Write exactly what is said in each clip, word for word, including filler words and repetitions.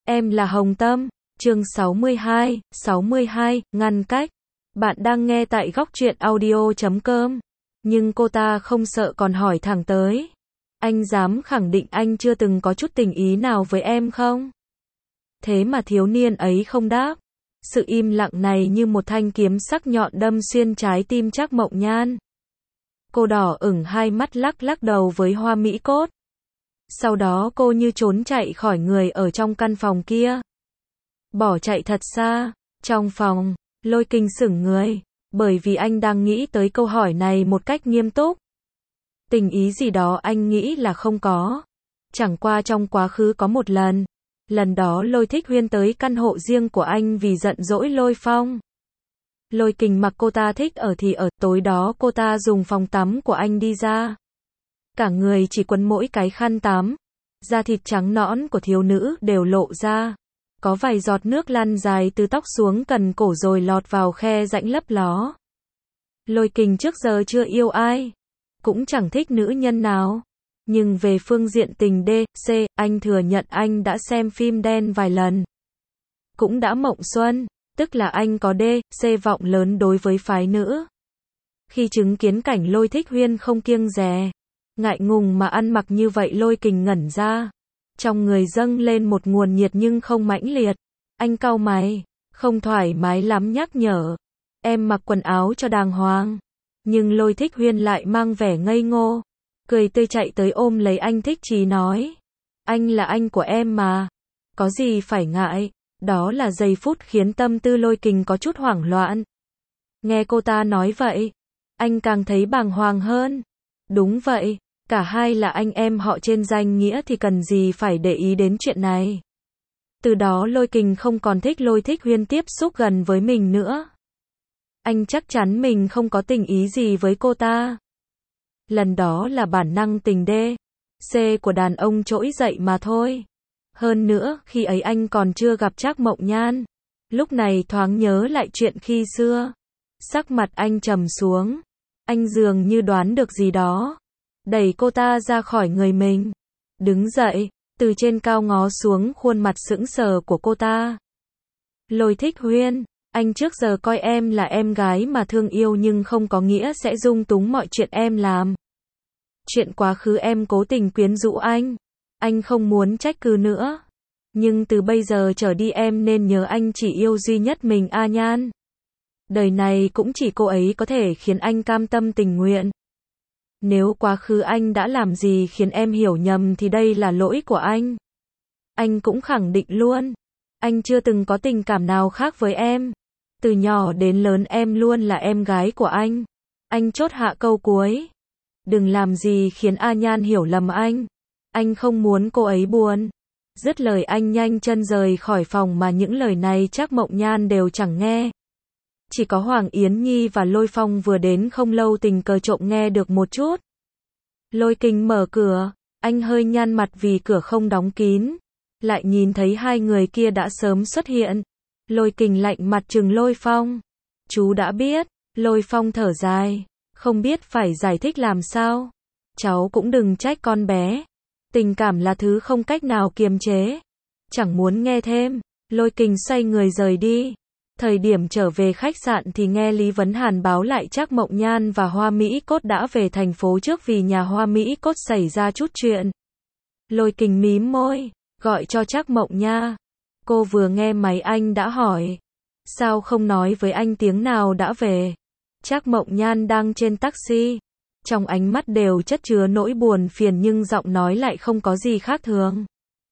Em là Hồng Tâm, chương sáu mươi hai, sáu mươi hai, ngăn cách. Bạn đang nghe tại góc truyện audio chấm com. Nhưng cô ta không sợ còn hỏi thẳng tới. Anh dám khẳng định anh chưa từng có chút tình ý nào với em không? Thế mà thiếu niên ấy không đáp. Sự im lặng này như một thanh kiếm sắc nhọn đâm xuyên trái tim Trác Mộng Nhan. Cô đỏ ửng hai mắt lắc lắc đầu với Hoa Mỹ Cốt. Sau đó cô như trốn chạy khỏi người ở trong căn phòng kia. Bỏ chạy thật xa. Trong phòng, Lôi Kình sững người, bởi vì anh đang nghĩ tới câu hỏi này một cách nghiêm túc. Tình ý gì đó anh nghĩ là không có. Chẳng qua trong quá khứ có một lần. Lần đó Lôi Thích Huyên tới căn hộ riêng của anh vì giận dỗi Lôi Phong. Lôi Kình mặc cô ta thích ở thì ở, tối đó cô ta dùng phòng tắm của anh đi ra. Cả người chỉ quấn mỗi cái khăn tắm. Da thịt trắng nõn của thiếu nữ đều lộ ra. Có vài giọt nước lăn dài từ tóc xuống cần cổ rồi lọt vào khe rãnh lấp ló. Lôi Kình trước giờ chưa yêu ai. Cũng chẳng thích nữ nhân nào. Nhưng về phương diện tình D, C, anh thừa nhận anh đã xem phim đen vài lần. Cũng đã mộng xuân, tức là anh có D, C vọng lớn đối với phái nữ. Khi chứng kiến cảnh Lôi Thích Huyên không kiêng dè, ngại ngùng mà ăn mặc như vậy, Lôi Kình ngẩn ra. Trong người dâng lên một nguồn nhiệt nhưng không mãnh liệt. Anh cau mày, không thoải mái lắm nhắc nhở. Em mặc quần áo cho đàng hoàng. Nhưng Lôi Thích Huyên lại mang vẻ ngây ngô. Cười tươi chạy tới ôm lấy anh, thích chí nói. Anh là anh của em mà. Có gì phải ngại. Đó là giây phút khiến tâm tư Lôi Kình có chút hoảng loạn. Nghe cô ta nói vậy, anh càng thấy bàng hoàng hơn. Đúng vậy, cả hai là anh em họ trên danh nghĩa thì cần gì phải để ý đến chuyện này. Từ đó Lôi Kình không còn thích Lôi Thích Huyên tiếp xúc gần với mình nữa. Anh chắc chắn mình không có tình ý gì với cô ta. Lần đó là bản năng tình D, C của đàn ông trỗi dậy mà thôi. Hơn nữa, khi ấy anh còn chưa gặp Trác Mộng Nhan. Lúc này thoáng nhớ lại chuyện khi xưa. Sắc mặt anh trầm xuống. Anh dường như đoán được gì đó. Đẩy cô ta ra khỏi người mình. Đứng dậy, từ trên cao ngó xuống khuôn mặt sững sờ của cô ta. Lôi Thích Huyên, anh trước giờ coi em là em gái mà thương yêu nhưng không có nghĩa sẽ dung túng mọi chuyện em làm. Chuyện quá khứ em cố tình quyến rũ anh. Anh không muốn trách cứ nữa. Nhưng từ bây giờ trở đi em nên nhớ anh chỉ yêu duy nhất mình A Nhan. Đời này cũng chỉ cô ấy có thể khiến anh cam tâm tình nguyện. Nếu quá khứ anh đã làm gì khiến em hiểu nhầm thì đây là lỗi của anh. Anh cũng khẳng định luôn. Anh chưa từng có tình cảm nào khác với em. Từ nhỏ đến lớn em luôn là em gái của anh. Anh chốt hạ câu cuối. Đừng làm gì khiến A Nhan hiểu lầm anh. Anh không muốn cô ấy buồn. Dứt lời anh nhanh chân rời khỏi phòng mà những lời này Trác Mộng Nhan đều chẳng nghe. Chỉ có Hoàng Yến Nhi và Lôi Phong vừa đến không lâu tình cờ trộm nghe được một chút. Lôi Kình mở cửa, anh hơi nhăn mặt vì cửa không đóng kín. Lại nhìn thấy hai người kia đã sớm xuất hiện. Lôi Kình lạnh mặt trừng Lôi Phong. Chú đã biết. Lôi Phong thở dài. Không biết phải giải thích làm sao. Cháu cũng đừng trách con bé. Tình cảm là thứ không cách nào kiềm chế. Chẳng muốn nghe thêm. Lôi Kình xoay người rời đi. Thời điểm trở về khách sạn thì nghe Lý Vấn Hàn báo lại Trác Mộng Nhan và Hoa Mỹ Cốt đã về thành phố trước vì nhà Hoa Mỹ Cốt xảy ra chút chuyện. Lôi Kình mím môi, gọi cho Trác Mộng Nha. Cô vừa nghe máy anh đã hỏi. Sao không nói với anh tiếng nào đã về? Trác Mộng Nhan đang trên taxi. Trong ánh mắt đều chất chứa nỗi buồn phiền nhưng giọng nói lại không có gì khác thường.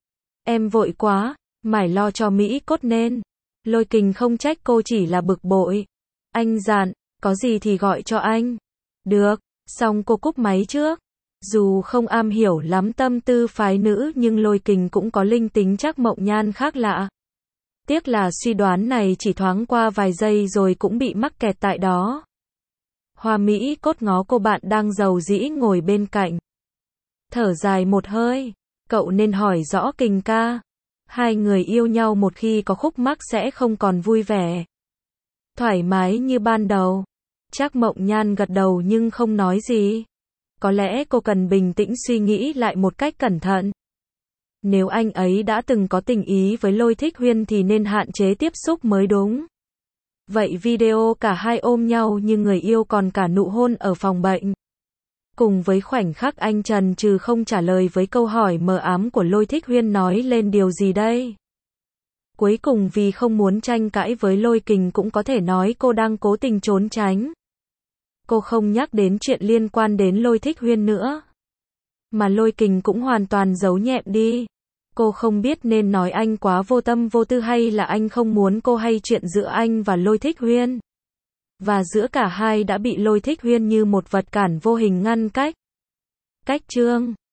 Em vội quá, mải lo cho Mỹ Cốt nên. Lôi Kình không trách cô, chỉ là bực bội. Anh dặn, có gì thì gọi cho anh. Được, xong cô cúp máy trước. Dù không am hiểu lắm tâm tư phái nữ nhưng Lôi Kình cũng có linh tính Trác Mộng Nhan khác lạ. Tiếc là suy đoán này chỉ thoáng qua vài giây rồi cũng bị mắc kẹt tại đó. Hoa Mỹ Cốt ngó cô bạn đang rầu rĩ ngồi bên cạnh. Thở dài một hơi. Cậu nên hỏi rõ Kình ca. Hai người yêu nhau một khi có khúc mắc sẽ không còn vui vẻ. Thoải mái như ban đầu. Trác Mộng Nhan gật đầu nhưng không nói gì. Có lẽ cô cần bình tĩnh suy nghĩ lại một cách cẩn thận. Nếu anh ấy đã từng có tình ý với Lôi Thích Huyên thì nên hạn chế tiếp xúc mới đúng. Vậy video cả hai ôm nhau như người yêu còn cả nụ hôn ở phòng bệnh. Cùng với khoảnh khắc anh trần trừ không trả lời với câu hỏi mờ ám của Lôi Thích Huyên nói lên điều gì đây? Cuối cùng vì không muốn tranh cãi với Lôi Kình cũng có thể nói cô đang cố tình trốn tránh. Cô không nhắc đến chuyện liên quan đến Lôi Thích Huyên nữa. Mà Lôi Kình cũng hoàn toàn giấu nhẹm đi. Cô không biết nên nói anh quá vô tâm vô tư hay là anh không muốn cô hay chuyện giữa anh và Lôi Thích Huyên. Và giữa cả hai đã bị Lôi Thích Huyên như một vật cản vô hình ngăn cách. Cách chương